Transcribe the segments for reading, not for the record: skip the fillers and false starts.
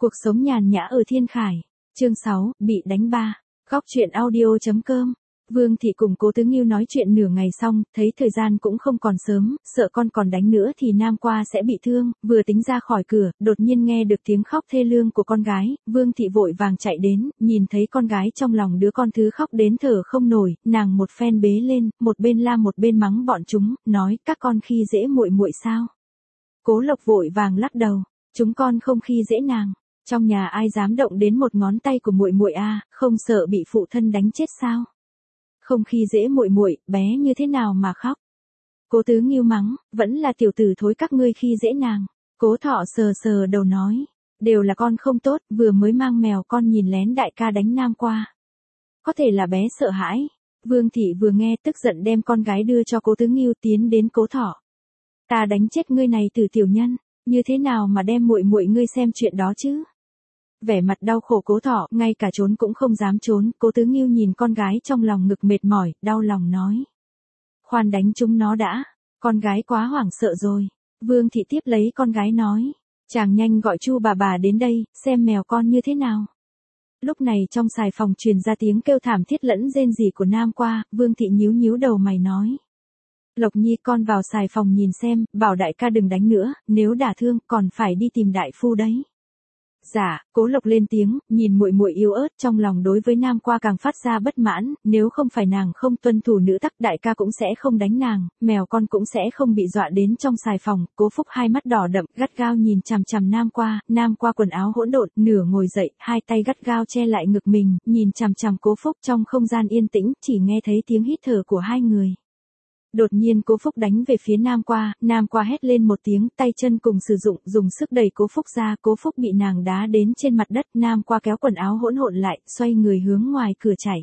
Cuộc sống nhàn nhã ở Thiên Khải. Chương 6, bị đánh ba. Góc truyện audio.com. Vương Thị cùng Cố Tứ Nghiêu nói chuyện nửa ngày xong, thấy thời gian cũng không còn sớm, sợ con còn đánh nữa thì Nam qua sẽ bị thương, vừa tính ra khỏi cửa, đột nhiên nghe được tiếng khóc thê lương của con gái, Vương Thị vội vàng chạy đến, nhìn thấy con gái trong lòng đứa con thứ khóc đến thở không nổi, nàng một phen bế lên, một bên la một bên mắng bọn chúng, nói các con khi dễ muội muội sao? Cố Lộc vội vàng lắc đầu, chúng con không khi dễ nàng. Trong nhà ai dám động đến một ngón tay của muội muội a, không sợ bị phụ thân đánh chết sao? Không khi dễ muội muội, bé như thế nào mà khóc? Cố Tứ Nghiêu mắng, vẫn là tiểu tử thối các ngươi khi dễ nàng. Cố Thọ sờ sờ đầu nói, đều là con không tốt, vừa mới mang mèo con nhìn lén đại ca đánh Nam qua. Có thể là bé sợ hãi. Vương Thị vừa nghe tức giận đem con gái đưa cho Cố Tứ Nghiêu tiến đến Cố Thọ. Ta đánh chết ngươi này từ tiểu nhân, như thế nào mà đem muội muội ngươi xem chuyện đó chứ? Vẻ mặt đau khổ Cố Thọ, ngay cả trốn cũng không dám trốn, Cố Tứ Nghiêu nhìn con gái trong lòng ngực mệt mỏi, đau lòng nói. Khoan đánh chúng nó đã, con gái quá hoảng sợ rồi. Vương Thị tiếp lấy con gái nói, chàng nhanh gọi Chu bà đến đây, xem mèo con như thế nào. Lúc này trong xài phòng truyền ra tiếng kêu thảm thiết lẫn rên rỉ của Nam qua, Vương Thị nhíu nhíu đầu mày nói. Lộc Nhi con vào xài phòng nhìn xem, bảo đại ca đừng đánh nữa, nếu đả thương còn phải đi tìm đại phu đấy. Dạ, Cố Lộc lên tiếng, nhìn muội muội yếu ớt trong lòng đối với Nam qua càng phát ra bất mãn, nếu không phải nàng không tuân thủ nữ tắc đại ca cũng sẽ không đánh nàng, mèo con cũng sẽ không bị dọa đến trong xài phòng. Cố Phúc hai mắt đỏ đậm, gắt gao nhìn chằm chằm Nam qua quần áo hỗn độn, nửa ngồi dậy, hai tay gắt gao che lại ngực mình, nhìn chằm chằm Cố Phúc trong không gian yên tĩnh, chỉ nghe thấy tiếng hít thở của hai người. Đột nhiên Cố Phúc đánh về phía Nam qua hét lên một tiếng, tay chân cùng sử dụng, dùng sức đẩy Cố Phúc ra, Cố Phúc bị nàng đá đến trên mặt đất, Nam qua kéo quần áo hỗn độn lại, xoay người hướng ngoài cửa chạy.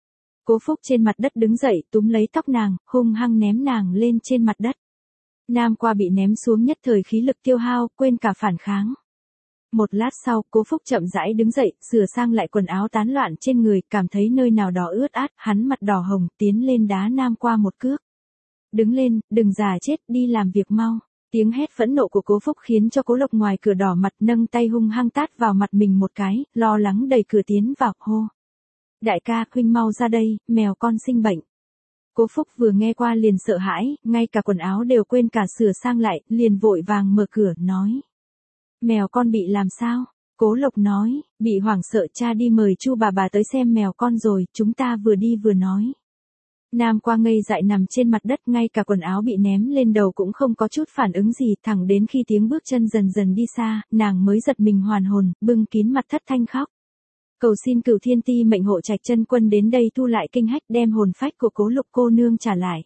Cố Phúc trên mặt đất đứng dậy, túm lấy tóc nàng, hung hăng ném nàng lên trên mặt đất. Nam qua bị ném xuống nhất thời khí lực tiêu hao, quên cả phản kháng. Một lát sau, Cố Phúc chậm rãi đứng dậy, sửa sang lại quần áo tán loạn trên người, cảm thấy nơi nào đó ướt át, hắn mặt đỏ hồng, tiến lên đá Nam qua một cước. Đứng lên, đừng già chết, đi làm việc mau. Tiếng hét phẫn nộ của Cố Phúc khiến cho Cố Lộc ngoài cửa đỏ mặt, nâng tay hung hăng tát vào mặt mình một cái, lo lắng đẩy cửa tiến vào, hô. Đại ca, huynh mau ra đây, mèo con sinh bệnh. Cố Phúc vừa nghe qua liền sợ hãi, ngay cả quần áo đều quên cả sửa sang lại, liền vội vàng mở cửa, nói. Mèo con bị làm sao? Cố Lộc nói, bị hoảng sợ, cha đi mời Chu bà tới xem mèo con rồi, chúng ta vừa đi vừa nói. Nam qua ngây dại nằm trên mặt đất, ngay cả quần áo bị ném lên đầu cũng không có chút phản ứng gì, thẳng đến khi tiếng bước chân dần dần đi xa, nàng mới giật mình hoàn hồn, bưng kín mặt thất thanh khóc. Cầu xin Cửu Thiên Ti mệnh hộ Trạch Chân Quân đến đây thu lại kinh hách, đem hồn phách của Cố Lục cô nương trả lại.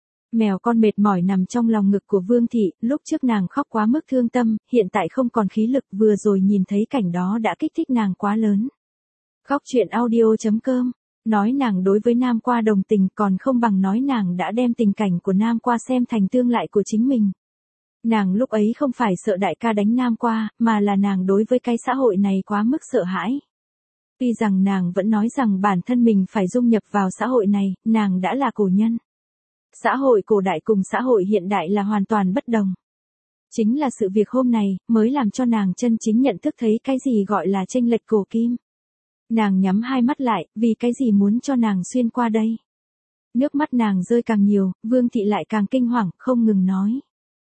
Mèo con mệt mỏi nằm trong lòng ngực của Vương Thị, lúc trước nàng khóc quá mức thương tâm, hiện tại không còn khí lực, vừa rồi nhìn thấy cảnh đó đã kích thích nàng quá lớn. Góc truyện audio.com. Nói nàng đối với Nam qua đồng tình còn không bằng nói nàng đã đem tình cảnh của Nam qua xem thành tương lại của chính mình. Nàng lúc ấy không phải sợ đại ca đánh Nam qua, mà là nàng đối với cái xã hội này quá mức sợ hãi. Tuy rằng nàng vẫn nói rằng bản thân mình phải dung nhập vào xã hội này, nàng đã là cổ nhân. Xã hội cổ đại cùng xã hội hiện đại là hoàn toàn bất đồng. Chính là sự việc hôm nay mới làm cho nàng chân chính nhận thức thấy cái gì gọi là chênh lệch cổ kim. Nàng nhắm hai mắt lại, vì cái gì muốn cho nàng xuyên qua đây. Nước mắt nàng rơi càng nhiều, Vương Thị lại càng kinh hoàng, không ngừng nói.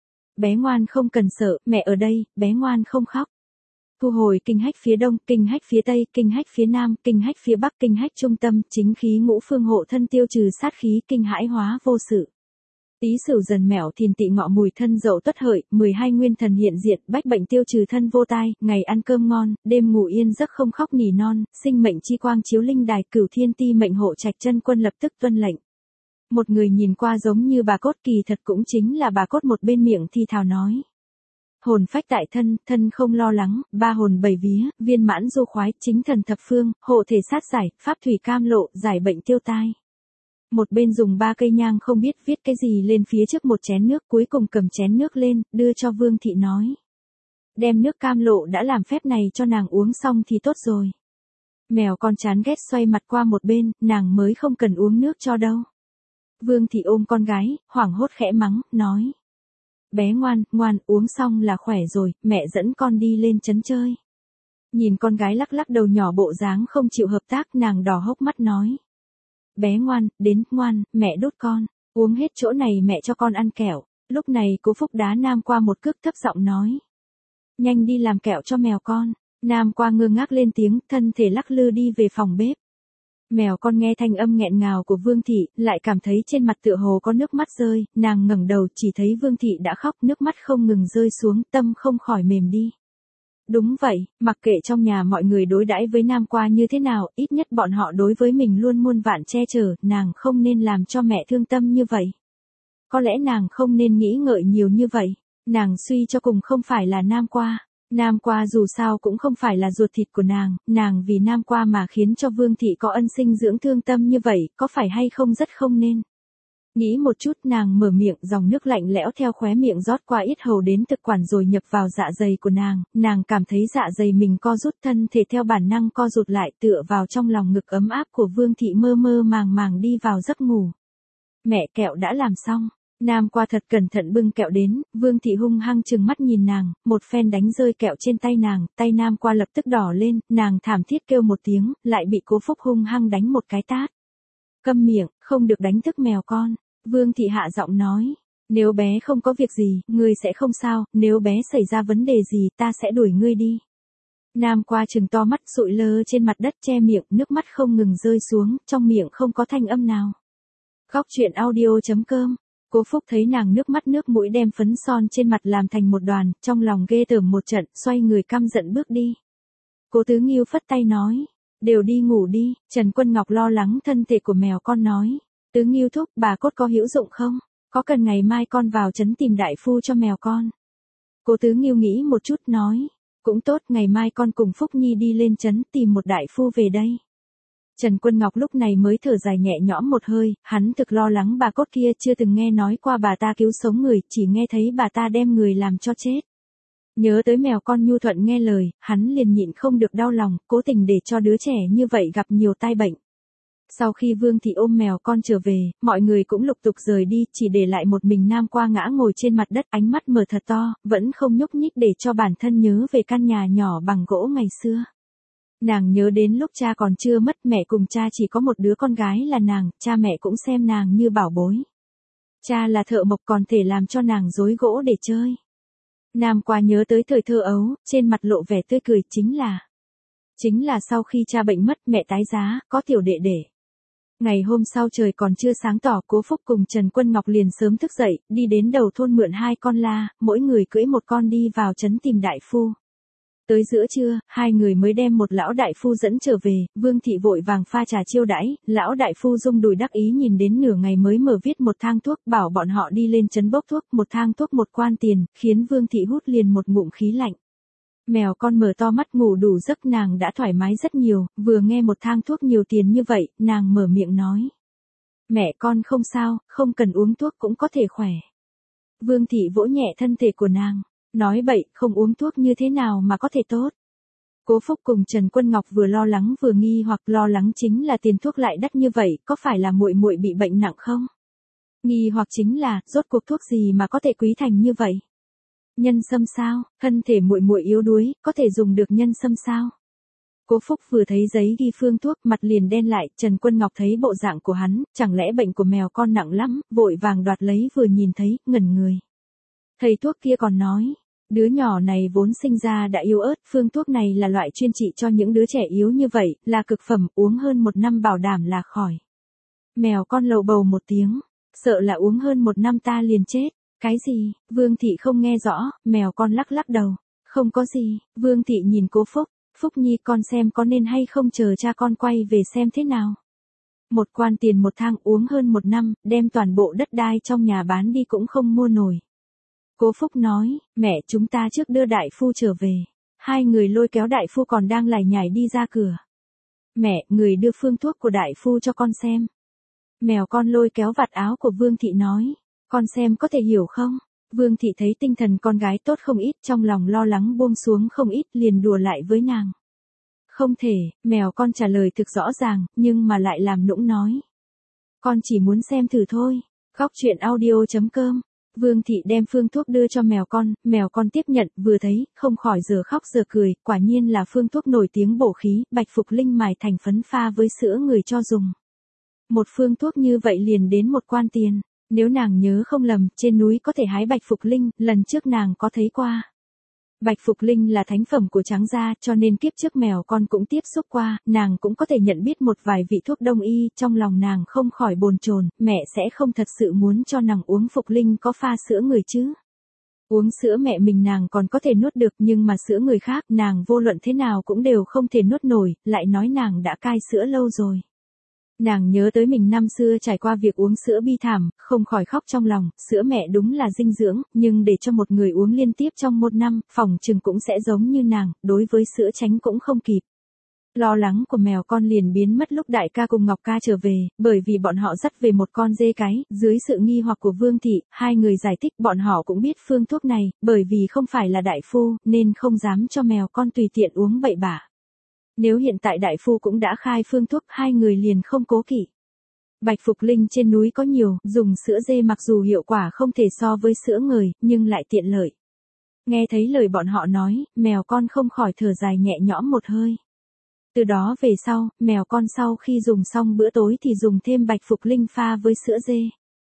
Bé ngoan không cần sợ, mẹ ở đây, bé ngoan không khóc. Thu hồi kinh hách phía đông, kinh hách phía tây, kinh hách phía nam, kinh hách phía bắc, kinh hách trung tâm, chính khí ngũ phương hộ thân tiêu trừ sát khí, kinh hãi hóa vô sự. Tý Sửu Dần Mẹo Thìn Tỵ Ngọ Mùi Thân Dậu Tuất Hợi, 12 nguyên thần hiện diện, bách bệnh tiêu trừ thân vô tai, ngày ăn cơm ngon, đêm ngủ yên giấc không khóc nỉ non, sinh mệnh chi quang chiếu linh đài, Cửu Thiên Ti mệnh hộ Trạch Chân Quân lập tức tuân lệnh. Một người nhìn qua giống như bà cốt, kỳ thật cũng chính là bà cốt, một bên miệng thi thào nói. Hồn phách tại thân, thân không lo lắng, ba hồn bảy vía, viên mãn du khoái, chính thần thập phương, hộ thể sát giải, pháp thủy cam lộ, giải bệnh tiêu tai. Một bên dùng 3 cây nhang không biết viết cái gì lên phía trước một chén nước, cuối cùng cầm chén nước lên, đưa cho Vương Thị nói. Đem nước cam lộ đã làm phép này cho nàng uống xong thì tốt rồi. Mèo con chán ghét xoay mặt qua một bên, nàng mới không cần uống nước cho đâu. Vương Thị ôm con gái, hoảng hốt khẽ mắng, nói. Bé ngoan, ngoan, uống xong là khỏe rồi, mẹ dẫn con đi lên trấn chơi. Nhìn con gái lắc lắc đầu nhỏ bộ dáng không chịu hợp tác, nàng đỏ hốc mắt nói. Bé ngoan, đến, ngoan, mẹ đút con, uống hết chỗ này mẹ cho con ăn kẹo. Lúc này Cố Phúc đá Nam Qua một cước thấp giọng nói. Nhanh đi làm kẹo cho mèo con. Nam Qua ngơ ngác lên tiếng, thân thể lắc lư đi về phòng bếp. Mèo con nghe thanh âm nghẹn ngào của Vương Thị, lại cảm thấy trên mặt tựa hồ có nước mắt rơi, nàng ngẩng đầu chỉ thấy Vương Thị đã khóc, nước mắt không ngừng rơi xuống, tâm không khỏi mềm đi. Đúng vậy, mặc kệ trong nhà mọi người đối đãi với Nam Qua như thế nào, ít nhất bọn họ đối với mình luôn muôn vạn che chở, nàng không nên làm cho mẹ thương tâm như vậy. Có lẽ nàng không nên nghĩ ngợi nhiều như vậy, nàng suy cho cùng không phải là Nam Qua. Nam Qua dù sao cũng không phải là ruột thịt của nàng vì Nam Qua mà khiến cho Vương Thị có ân sinh dưỡng thương tâm như vậy, có phải hay không rất không nên. Nghĩ một chút nàng mở miệng, dòng nước lạnh lẽo theo khóe miệng rót qua yết hầu đến thực quản rồi nhập vào dạ dày của nàng cảm thấy dạ dày mình co rút, thân thể theo bản năng co rụt lại, tựa vào trong lòng ngực ấm áp của Vương Thị mơ mơ màng màng đi vào giấc ngủ. Mẹ, kẹo đã làm xong. Nam Qua thật cẩn thận bưng kẹo đến, Vương Thị hung hăng trừng mắt nhìn nàng, một phen đánh rơi kẹo trên tay nàng, tay Nam Qua lập tức đỏ lên, nàng thảm thiết kêu một tiếng, lại bị Cố Phúc hung hăng đánh một cái tát. Câm miệng, không được đánh thức mèo con. Vương Thị hạ giọng nói, nếu bé không có việc gì, ngươi sẽ không sao, nếu bé xảy ra vấn đề gì ta sẽ đuổi ngươi đi. Nam Qua trừng to mắt sụi lơ trên mặt đất che miệng, nước mắt không ngừng rơi xuống, trong miệng không có thanh âm nào. Góc truyện audio.com. Cố Phúc thấy nàng nước mắt nước mũi đem phấn son trên mặt làm thành một đoàn, trong lòng ghê tởm một trận, xoay người căm giận bước đi. Cố Tứ Nghiêu phất tay nói, đều đi ngủ đi. Trần Quân Ngọc lo lắng thân thể của mèo con nói, Tứ Nghiêu thúc, bà cốt có hữu dụng không? Có cần ngày mai con vào trấn tìm đại phu cho mèo con? Cố Tứ Nghiêu nghĩ một chút nói, cũng tốt, ngày mai con cùng Phúc Nhi đi lên trấn tìm một đại phu về đây. Trần Quân Ngọc lúc này mới thở dài nhẹ nhõm một hơi, hắn thực lo lắng bà cốt kia, chưa từng nghe nói qua bà ta cứu sống người, chỉ nghe thấy bà ta đem người làm cho chết. Nhớ tới mèo con nhu thuận nghe lời, hắn liền nhịn không được đau lòng, cố tình để cho đứa trẻ như vậy gặp nhiều tai bệnh. Sau khi Vương Thị ôm mèo con trở về, mọi người cũng lục tục rời đi, chỉ để lại một mình Nam Qua ngã ngồi trên mặt đất, ánh mắt mở thật to, vẫn không nhúc nhích để cho bản thân nhớ về căn nhà nhỏ bằng gỗ ngày xưa. Nàng nhớ đến lúc cha còn chưa mất, mẹ cùng cha chỉ có một đứa con gái là nàng, cha mẹ cũng xem nàng như bảo bối. Cha là thợ mộc còn thể làm cho nàng rối gỗ để chơi. Nam Qua nhớ tới thời thơ ấu, trên mặt lộ vẻ tươi cười, chính là sau khi cha bệnh mất, mẹ tái giá, có tiểu đệ đệ. Ngày hôm sau trời còn chưa sáng tỏ, Cố Phúc cùng Trần Quân Ngọc liền sớm thức dậy, đi đến đầu thôn mượn 2 con la, mỗi người cưỡi một con đi vào trấn tìm đại phu. Tới giữa trưa, 2 người mới đem một lão đại phu dẫn trở về, Vương Thị vội vàng pha trà chiêu đãi, lão đại phu rung đùi đắc ý nhìn đến nửa ngày mới mở viết một thang thuốc, bảo bọn họ đi lên trấn bốc thuốc, một thang thuốc một quan tiền, khiến Vương Thị hút liền một ngụm khí lạnh. Mèo con mở to mắt ngủ đủ giấc, nàng đã thoải mái rất nhiều, vừa nghe một thang thuốc nhiều tiền như vậy, nàng mở miệng nói. Mẹ con không sao, không cần uống thuốc cũng có thể khỏe. Vương Thị vỗ nhẹ thân thể của nàng. Nói bậy, không uống thuốc như thế nào mà có thể tốt. Cố Phúc cùng Trần Quân Ngọc vừa lo lắng vừa nghi hoặc, lo lắng chính là tiền thuốc lại đắt như vậy, có phải là muội muội bị bệnh nặng không? Nghi hoặc chính là, rốt cuộc thuốc gì mà có thể quý thành như vậy? Nhân sâm sao? Thân thể muội muội yếu đuối, có thể dùng được nhân sâm sao? Cố Phúc vừa thấy giấy ghi phương thuốc, mặt liền đen lại, Trần Quân Ngọc thấy bộ dạng của hắn, chẳng lẽ bệnh của mèo con nặng lắm, vội vàng đoạt lấy vừa nhìn thấy, ngẩn người. Thầy thuốc kia còn nói, đứa nhỏ này vốn sinh ra đã yếu ớt, phương thuốc này là loại chuyên trị cho những đứa trẻ yếu như vậy, là cực phẩm, uống hơn 1 năm bảo đảm là khỏi. Mèo con lầu bầu một tiếng, sợ là uống hơn 1 năm ta liền chết. Cái gì? Vương Thị không nghe rõ, mèo con lắc lắc đầu. Không có gì. Vương Thị nhìn Cố Phúc, Phúc Nhi con xem có nên hay không chờ cha con quay về xem thế nào. 1 quan tiền 1 thang, uống hơn 1 năm, đem toàn bộ đất đai trong nhà bán đi cũng không mua nổi. Cố Phúc nói, mẹ chúng ta trước đưa đại phu trở về. 2 người lôi kéo đại phu còn đang lải nhải đi ra cửa. Mẹ, người đưa phương thuốc của đại phu cho con xem. Mèo con lôi kéo vạt áo của Vương Thị nói, con xem có thể hiểu không? Vương Thị thấy tinh thần con gái tốt không ít, trong lòng lo lắng buông xuống không ít, liền đùa lại với nàng. Không thể, mèo con trả lời thực rõ ràng, nhưng mà lại làm nũng nói. Con chỉ muốn xem thử thôi. Góc truyện audio.com Vương thị đem phương thuốc đưa cho mèo con tiếp nhận, vừa thấy, không khỏi giờ khóc giờ cười, quả nhiên là phương thuốc nổi tiếng bổ khí, Bạch Phục Linh mài thành phấn pha với sữa người cho dùng. Một phương thuốc như vậy liền đến 1 quan tiền, nếu nàng nhớ không lầm, trên núi có thể hái Bạch Phục Linh, lần trước nàng có thấy qua. Bạch Phục Linh là thánh phẩm của Tráng gia, cho nên kiếp trước mèo con cũng tiếp xúc qua, nàng cũng có thể nhận biết một vài vị thuốc đông y, trong lòng nàng không khỏi bồn chồn, mẹ sẽ không thật sự muốn cho nàng uống Phục Linh có pha sữa người chứ. Uống sữa mẹ mình nàng còn có thể nuốt được, nhưng mà sữa người khác nàng vô luận thế nào cũng đều không thể nuốt nổi, lại nói nàng đã cai sữa lâu rồi. Nàng nhớ tới mình năm xưa trải qua việc uống sữa bi thảm, không khỏi khóc trong lòng, sữa mẹ đúng là dinh dưỡng, nhưng để cho một người uống liên tiếp trong 1 năm, phỏng chừng cũng sẽ giống như nàng, đối với sữa tránh cũng không kịp. Lo lắng của mèo con liền biến mất lúc đại ca cùng Ngọc ca trở về, bởi vì bọn họ dắt về một con dê cái, dưới sự nghi hoặc của Vương thị, hai người giải thích bọn họ cũng biết phương thuốc này, bởi vì không phải là đại phu, nên không dám cho mèo con tùy tiện uống bậy bạ. Nếu hiện tại đại phu cũng đã khai phương thuốc, hai người liền không cố kỵ. Bạch Phục Linh trên núi có nhiều, dùng sữa dê mặc dù hiệu quả không thể so với sữa người, nhưng lại tiện lợi. Nghe thấy lời bọn họ nói, mèo con không khỏi thở dài nhẹ nhõm một hơi. Từ đó về sau, mèo con sau khi dùng xong bữa tối thì dùng thêm Bạch Phục Linh pha với sữa dê.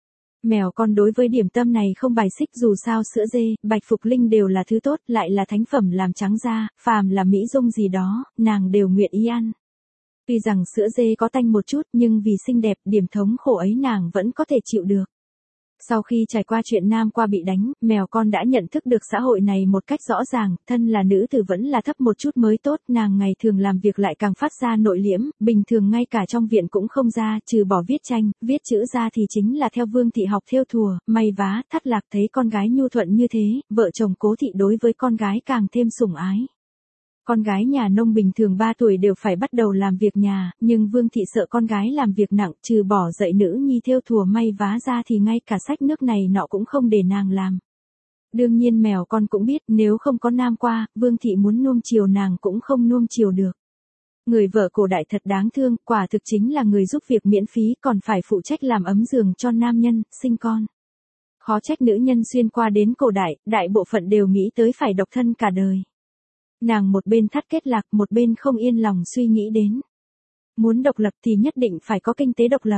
Mèo con đối với điểm tâm này không bài xích, dù sao sữa dê, Bạch Phục Linh đều là thứ tốt, lại là thánh phẩm làm Tráng gia, phàm là mỹ dung gì đó, nàng đều nguyện ý ăn. Tuy rằng sữa dê có tanh một chút, nhưng vì xinh đẹp, điểm thống khổ ấy nàng vẫn có thể chịu được. Sau khi trải qua chuyện nam qua bị đánh, mèo con đã nhận thức được xã hội này một cách rõ ràng, thân là nữ tử vẫn là thấp một chút mới tốt, nàng ngày thường làm việc lại càng phát ra nội liễm, bình thường ngay cả trong viện cũng không ra, trừ bỏ viết tranh, viết chữ ra thì chính là theo Vương thị học thêu thùa, may vá, thắt lạc. Thấy con gái nhu thuận như thế, vợ chồng Cố thị đối với con gái càng thêm sủng ái. Con gái nhà nông bình thường 3 tuổi đều phải bắt đầu làm việc nhà, nhưng Vương thị sợ con gái làm việc nặng, trừ bỏ dạy nữ nhi thêu thùa may vá ra thì ngay cả xách nước này nọ cũng không để nàng làm. Đương nhiên mèo con cũng biết, nếu không có nam qua, Vương thị muốn nuông chiều nàng cũng không nuông chiều được. Người vợ cổ đại thật đáng thương, quả thực chính là người giúp việc miễn phí, còn phải phụ trách làm ấm giường cho nam nhân, sinh con. Khó trách nữ nhân xuyên qua đến cổ đại, đại bộ phận đều nghĩ tới phải độc thân cả đời. Nàng một bên thắt kết lạc, một bên không yên lòng suy nghĩ đến. Muốn độc lập thì nhất định phải có kinh tế độc lập.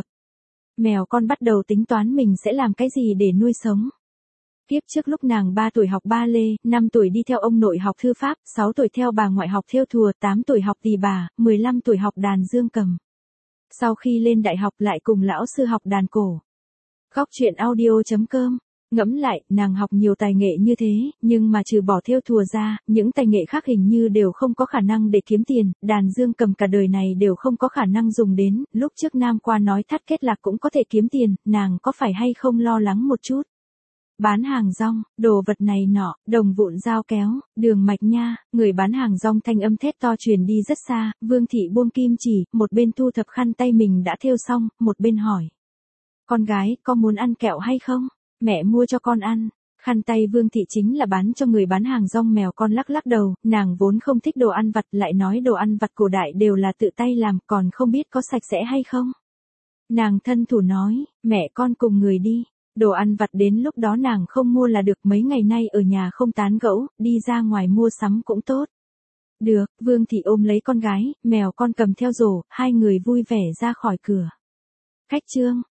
Mèo con bắt đầu tính toán mình sẽ làm cái gì để nuôi sống. Kiếp trước lúc nàng 3 tuổi học ba lê, 5 tuổi đi theo ông nội học thư pháp, 6 tuổi theo bà ngoại học thêu thùa, 8 tuổi học tỳ bà, 15 tuổi học đàn dương cầm. Sau khi lên đại học lại cùng lão sư học đàn cổ. Góc truyện audio.com. Ngẫm lại, nàng học nhiều tài nghệ như thế, nhưng mà trừ bỏ thêu thùa ra, những tài nghệ khác hình như đều không có khả năng để kiếm tiền, đàn dương cầm cả đời này đều không có khả năng dùng đến, lúc trước nam qua nói thắt kết lạc cũng có thể kiếm tiền, nàng có phải hay không lo lắng một chút. Bán hàng rong, đồ vật này nọ, đồng vụn dao kéo, đường mạch nha, người bán hàng rong thanh âm thét to truyền đi rất xa, Vương thị buông kim chỉ, một bên thu thập khăn tay mình đã thêu xong, một bên hỏi. Con gái, có muốn ăn kẹo hay không? Mẹ mua cho con ăn. Khăn tay Vương thị chính là bán cho người bán hàng rong. Mèo con lắc lắc đầu, nàng vốn không thích đồ ăn vặt, lại nói đồ ăn vặt cổ đại đều là tự tay làm, còn không biết có sạch sẽ hay không. Nàng thân thủ nói, mẹ con cùng người đi. Đồ ăn vặt đến lúc đó nàng không mua là được, mấy ngày nay ở nhà không tán gẫu, đi ra ngoài mua sắm cũng tốt. Được, Vương thị ôm lấy con gái, mèo con cầm theo rổ, hai người vui vẻ ra khỏi cửa. Khách trương.